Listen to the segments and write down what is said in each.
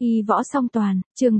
Y võ song toàn, chương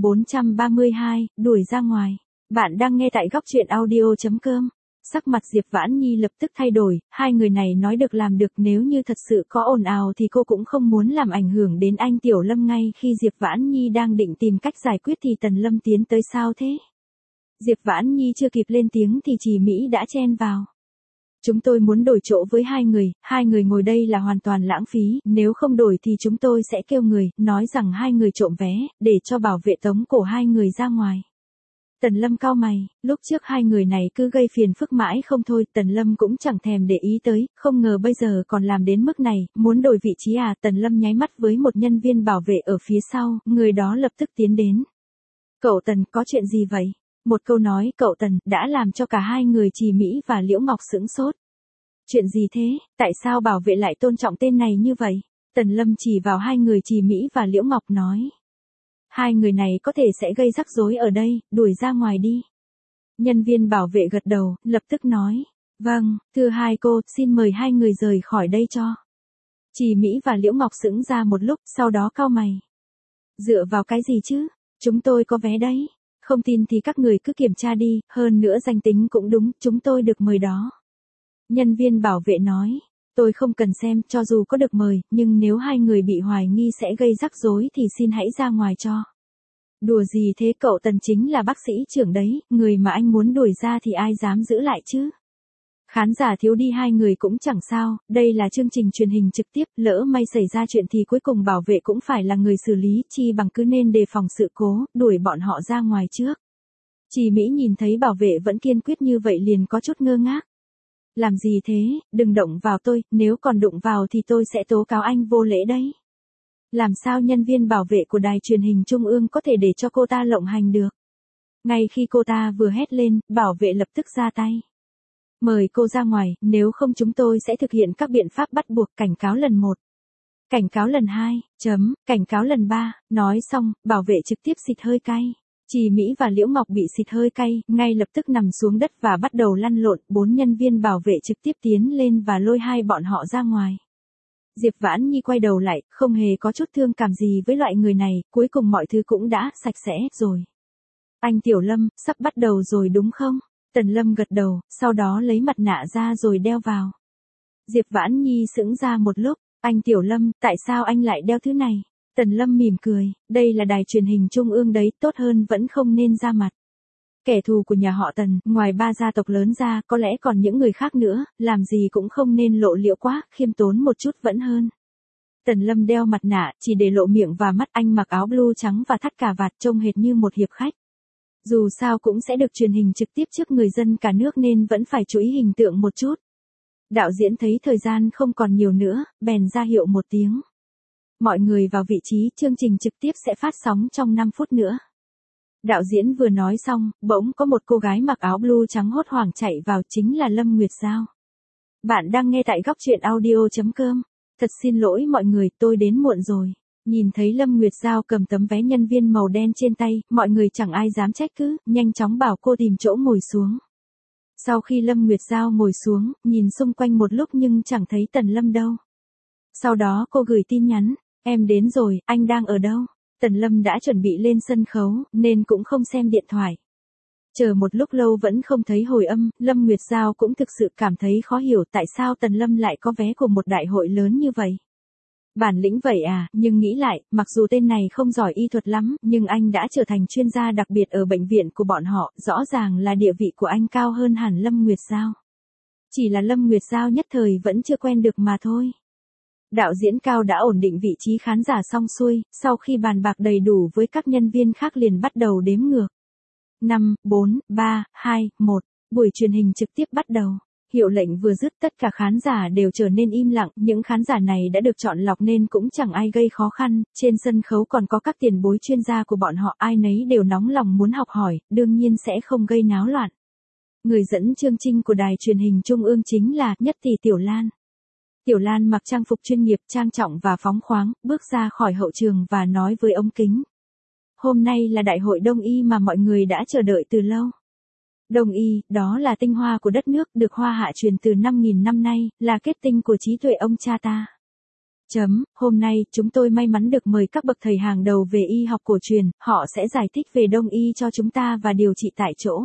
432, đuổi ra ngoài. Bạn đang nghe tại góc truyện audio.com. Sắc mặt Diệp Vãn Nhi lập tức thay đổi, hai người này nói được làm được, nếu như thật sự có ồn ào thì cô cũng không muốn làm ảnh hưởng đến anh Tiểu Lâm. Ngay khi Diệp Vãn Nhi đang định tìm cách giải quyết thì Tần Lâm tiến tới. Sao thế? Diệp Vãn Nhi chưa kịp lên tiếng thì Trì Mỹ đã chen vào. Chúng tôi muốn đổi chỗ với hai người ngồi đây là hoàn toàn lãng phí, nếu không đổi thì chúng tôi sẽ kêu người, nói rằng hai người trộm vé, để cho bảo vệ tống cổ hai người ra ngoài. Tần Lâm cau mày, lúc trước hai người này cứ gây phiền phức mãi không thôi, Tần Lâm cũng chẳng thèm để ý tới, không ngờ bây giờ còn làm đến mức này, muốn đổi vị trí à? Tần Lâm nháy mắt với một nhân viên bảo vệ ở phía sau, người đó lập tức tiến đến. Cậu Tần, có chuyện gì vậy? Một câu nói cậu Tần đã làm cho cả hai người Trì Mỹ và Liễu Ngọc sững sốt. Chuyện gì thế, tại sao bảo vệ lại tôn trọng tên này như vậy? Tần Lâm chỉ vào hai người Trì Mỹ và Liễu Ngọc nói. Hai người này có thể sẽ gây rắc rối ở đây, đuổi ra ngoài đi. Nhân viên bảo vệ gật đầu, lập tức nói. Vâng, thưa hai cô, xin mời hai người rời khỏi đây cho. Trì Mỹ và Liễu Ngọc sững ra một lúc, sau đó cau mày. Dựa vào cái gì chứ? Chúng tôi có vé đấy. Không tin thì các người cứ kiểm tra đi, hơn nữa danh tính cũng đúng, chúng tôi được mời đó. Nhân viên bảo vệ nói, tôi không cần xem, cho dù có được mời, nhưng nếu hai người bị hoài nghi sẽ gây rắc rối thì xin hãy ra ngoài cho. Đùa gì thế, cậu Tần chính là bác sĩ trưởng đấy, người mà anh muốn đuổi ra thì ai dám giữ lại chứ? Khán giả thiếu đi hai người cũng chẳng sao, đây là chương trình truyền hình trực tiếp, lỡ may xảy ra chuyện thì cuối cùng bảo vệ cũng phải là người xử lý, chi bằng cứ nên đề phòng sự cố, đuổi bọn họ ra ngoài trước. Trì Mỹ nhìn thấy bảo vệ vẫn kiên quyết như vậy liền có chút ngơ ngác. Làm gì thế, đừng động vào tôi, nếu còn đụng vào thì tôi sẽ tố cáo anh vô lễ đấy. Làm sao nhân viên bảo vệ của đài truyền hình trung ương có thể để cho cô ta lộng hành được? Ngay khi cô ta vừa hét lên, bảo vệ lập tức ra tay. Mời cô ra ngoài, nếu không chúng tôi sẽ thực hiện các biện pháp bắt buộc. Cảnh cáo lần 1. Cảnh cáo lần 2, cảnh cáo lần 3, nói xong, bảo vệ trực tiếp xịt hơi cay. Trì Mỹ và Liễu Ngọc bị xịt hơi cay, ngay lập tức nằm xuống đất và bắt đầu lăn lộn, 4 nhân viên bảo vệ trực tiếp tiến lên và lôi hai bọn họ ra ngoài. Diệp Vãn Nhi quay đầu lại, không hề có chút thương cảm gì với loại người này, cuối cùng mọi thứ cũng đã sạch sẽ rồi. Anh Tiểu Lâm, sắp bắt đầu rồi đúng không? Tần Lâm gật đầu, sau đó lấy mặt nạ ra rồi đeo vào. Diệp Vãn Nhi sững ra một lúc, anh Tiểu Lâm, tại sao anh lại đeo thứ này? Tần Lâm mỉm cười, đây là đài truyền hình trung ương đấy, tốt hơn vẫn không nên ra mặt. Kẻ thù của nhà họ Tần, ngoài 3 gia tộc lớn ra, có lẽ còn những người khác nữa, làm gì cũng không nên lộ liễu quá, khiêm tốn một chút vẫn hơn. Tần Lâm đeo mặt nạ, chỉ để lộ miệng và mắt, anh mặc áo blue trắng và thắt cà vạt trông hệt như một hiệp khách. Dù sao cũng sẽ được truyền hình trực tiếp trước người dân cả nước nên vẫn phải chú ý hình tượng một chút. Đạo diễn thấy thời gian không còn nhiều nữa, bèn ra hiệu một tiếng. Mọi người vào vị trí, chương trình trực tiếp sẽ phát sóng trong 5 phút nữa. Đạo diễn vừa nói xong, bỗng có một cô gái mặc áo blue trắng hốt hoảng chạy vào, chính là Lâm Nguyệt Giao. Bạn đang nghe tại góc truyện audio.com. Thật xin lỗi mọi người, tôi đến muộn rồi. Nhìn thấy Lâm Nguyệt Giao cầm tấm vé nhân viên màu đen trên tay, mọi người chẳng ai dám trách cứ, nhanh chóng bảo cô tìm chỗ ngồi xuống. Sau khi Lâm Nguyệt Giao ngồi xuống, nhìn xung quanh một lúc nhưng chẳng thấy Tần Lâm đâu. Sau đó cô gửi tin nhắn, em đến rồi, anh đang ở đâu? Tần Lâm đã chuẩn bị lên sân khấu, nên cũng không xem điện thoại. Chờ một lúc lâu vẫn không thấy hồi âm, Lâm Nguyệt Giao cũng thực sự cảm thấy khó hiểu tại sao Tần Lâm lại có vé của một đại hội lớn như vậy. Bản lĩnh vậy à, nhưng nghĩ lại, mặc dù tên này không giỏi y thuật lắm, nhưng anh đã trở thành chuyên gia đặc biệt ở bệnh viện của bọn họ, rõ ràng là địa vị của anh cao hơn hẳn Lâm Nguyệt Giao. Chỉ là Lâm Nguyệt Giao nhất thời vẫn chưa quen được mà thôi. Đạo diễn Cao đã ổn định vị trí khán giả xong xuôi, sau khi bàn bạc đầy đủ với các nhân viên khác liền bắt đầu đếm ngược. 5, 4, 3, 2, 1, buổi truyền hình trực tiếp bắt đầu. Hiệu lệnh vừa dứt tất cả khán giả đều trở nên im lặng, những khán giả này đã được chọn lọc nên cũng chẳng ai gây khó khăn, trên sân khấu còn có các tiền bối chuyên gia của bọn họ, ai nấy đều nóng lòng muốn học hỏi, đương nhiên sẽ không gây náo loạn. Người dẫn chương trình của đài truyền hình trung ương chính là Nhất Tỷ Tiểu Lan. Tiểu Lan mặc trang phục chuyên nghiệp, trang trọng và phóng khoáng, bước ra khỏi hậu trường và nói với ống kính. Hôm nay là đại hội Đông y mà mọi người đã chờ đợi từ lâu. Đông y, đó là tinh hoa của đất nước, được Hoa Hạ truyền từ 5.000 năm nay, là kết tinh của trí tuệ ông cha ta. Hôm nay, chúng tôi may mắn được mời các bậc thầy hàng đầu về y học cổ truyền, họ sẽ giải thích về đông y cho chúng ta và điều trị tại chỗ.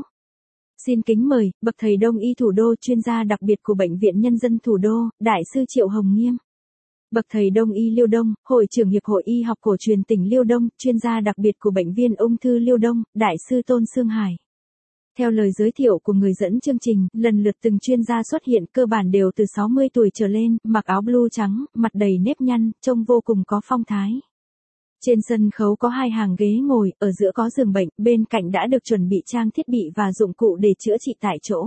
Xin kính mời, bậc thầy đông y thủ đô, chuyên gia đặc biệt của Bệnh viện Nhân dân Thủ đô, Đại sư Triệu Hồng Nghiêm. Bậc thầy đông y Liêu Đông, Hội trưởng Hiệp hội Y học cổ truyền tỉnh Liêu Đông, chuyên gia đặc biệt của Bệnh viện Ung thư Liêu Đông, Đại sư Tôn Sương Hải. Theo lời giới thiệu của người dẫn chương trình, lần lượt từng chuyên gia xuất hiện, cơ bản đều từ 60 tuổi trở lên, mặc áo blue trắng, mặt đầy nếp nhăn, trông vô cùng có phong thái. Trên sân khấu có 2 hàng ghế ngồi, ở giữa có giường bệnh, bên cạnh đã được chuẩn bị trang thiết bị và dụng cụ để chữa trị tại chỗ.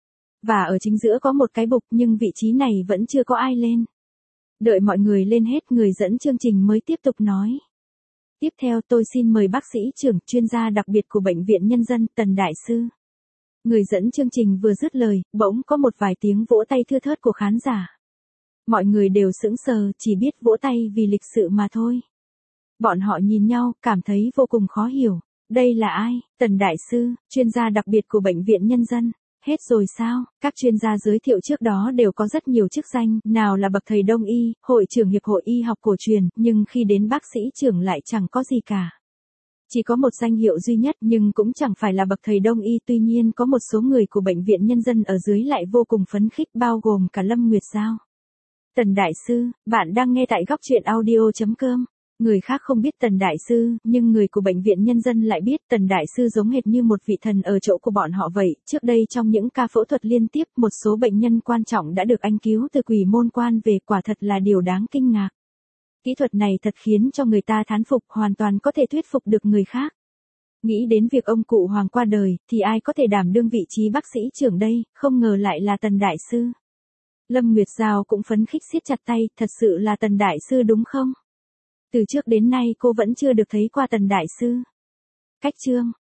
Và ở chính giữa có một cái bục, nhưng vị trí này vẫn chưa có ai lên. Đợi mọi người lên hết, người dẫn chương trình mới tiếp tục nói. Tiếp theo tôi xin mời bác sĩ trưởng, chuyên gia đặc biệt của Bệnh viện Nhân dân, Tần Đại Sư. Người dẫn chương trình vừa dứt lời, bỗng có một vài tiếng vỗ tay thưa thớt của khán giả. Mọi người đều sững sờ, chỉ biết vỗ tay vì lịch sự mà thôi. Bọn họ nhìn nhau, cảm thấy vô cùng khó hiểu. Đây là ai? Tần Đại Sư, chuyên gia đặc biệt của Bệnh viện Nhân dân. Hết rồi sao? Các chuyên gia giới thiệu trước đó đều có rất nhiều chức danh, nào là bậc thầy đông y, hội trưởng Hiệp hội Y học cổ truyền, nhưng khi đến bác sĩ trưởng lại chẳng có gì cả. Chỉ có một danh hiệu duy nhất, nhưng cũng chẳng phải là bậc thầy đông y, tuy nhiên có một số người của Bệnh viện Nhân dân ở dưới lại vô cùng phấn khích, bao gồm cả Lâm Nguyệt Giao. Tần Đại Sư, bạn đang nghe tại gocchuyenaudio.com. Người khác không biết Tần Đại Sư, nhưng người của Bệnh viện Nhân dân lại biết. Tần Đại Sư giống hệt như một vị thần ở chỗ của bọn họ vậy. Trước đây trong những ca phẫu thuật liên tiếp, một số bệnh nhân quan trọng đã được anh cứu từ quỷ môn quan về, quả thật là điều đáng kinh ngạc. Kỹ thuật này thật khiến cho người ta thán phục, hoàn toàn có thể thuyết phục được người khác. Nghĩ đến việc ông cụ Hoàng qua đời, thì ai có thể đảm đương vị trí bác sĩ trưởng đây, không ngờ lại là Tần Đại Sư. Lâm Nguyệt Giao cũng phấn khích siết chặt tay, thật sự là Tần Đại Sư đúng không? Từ trước đến nay cô vẫn chưa được thấy qua Tần Đại Sư. Cách chương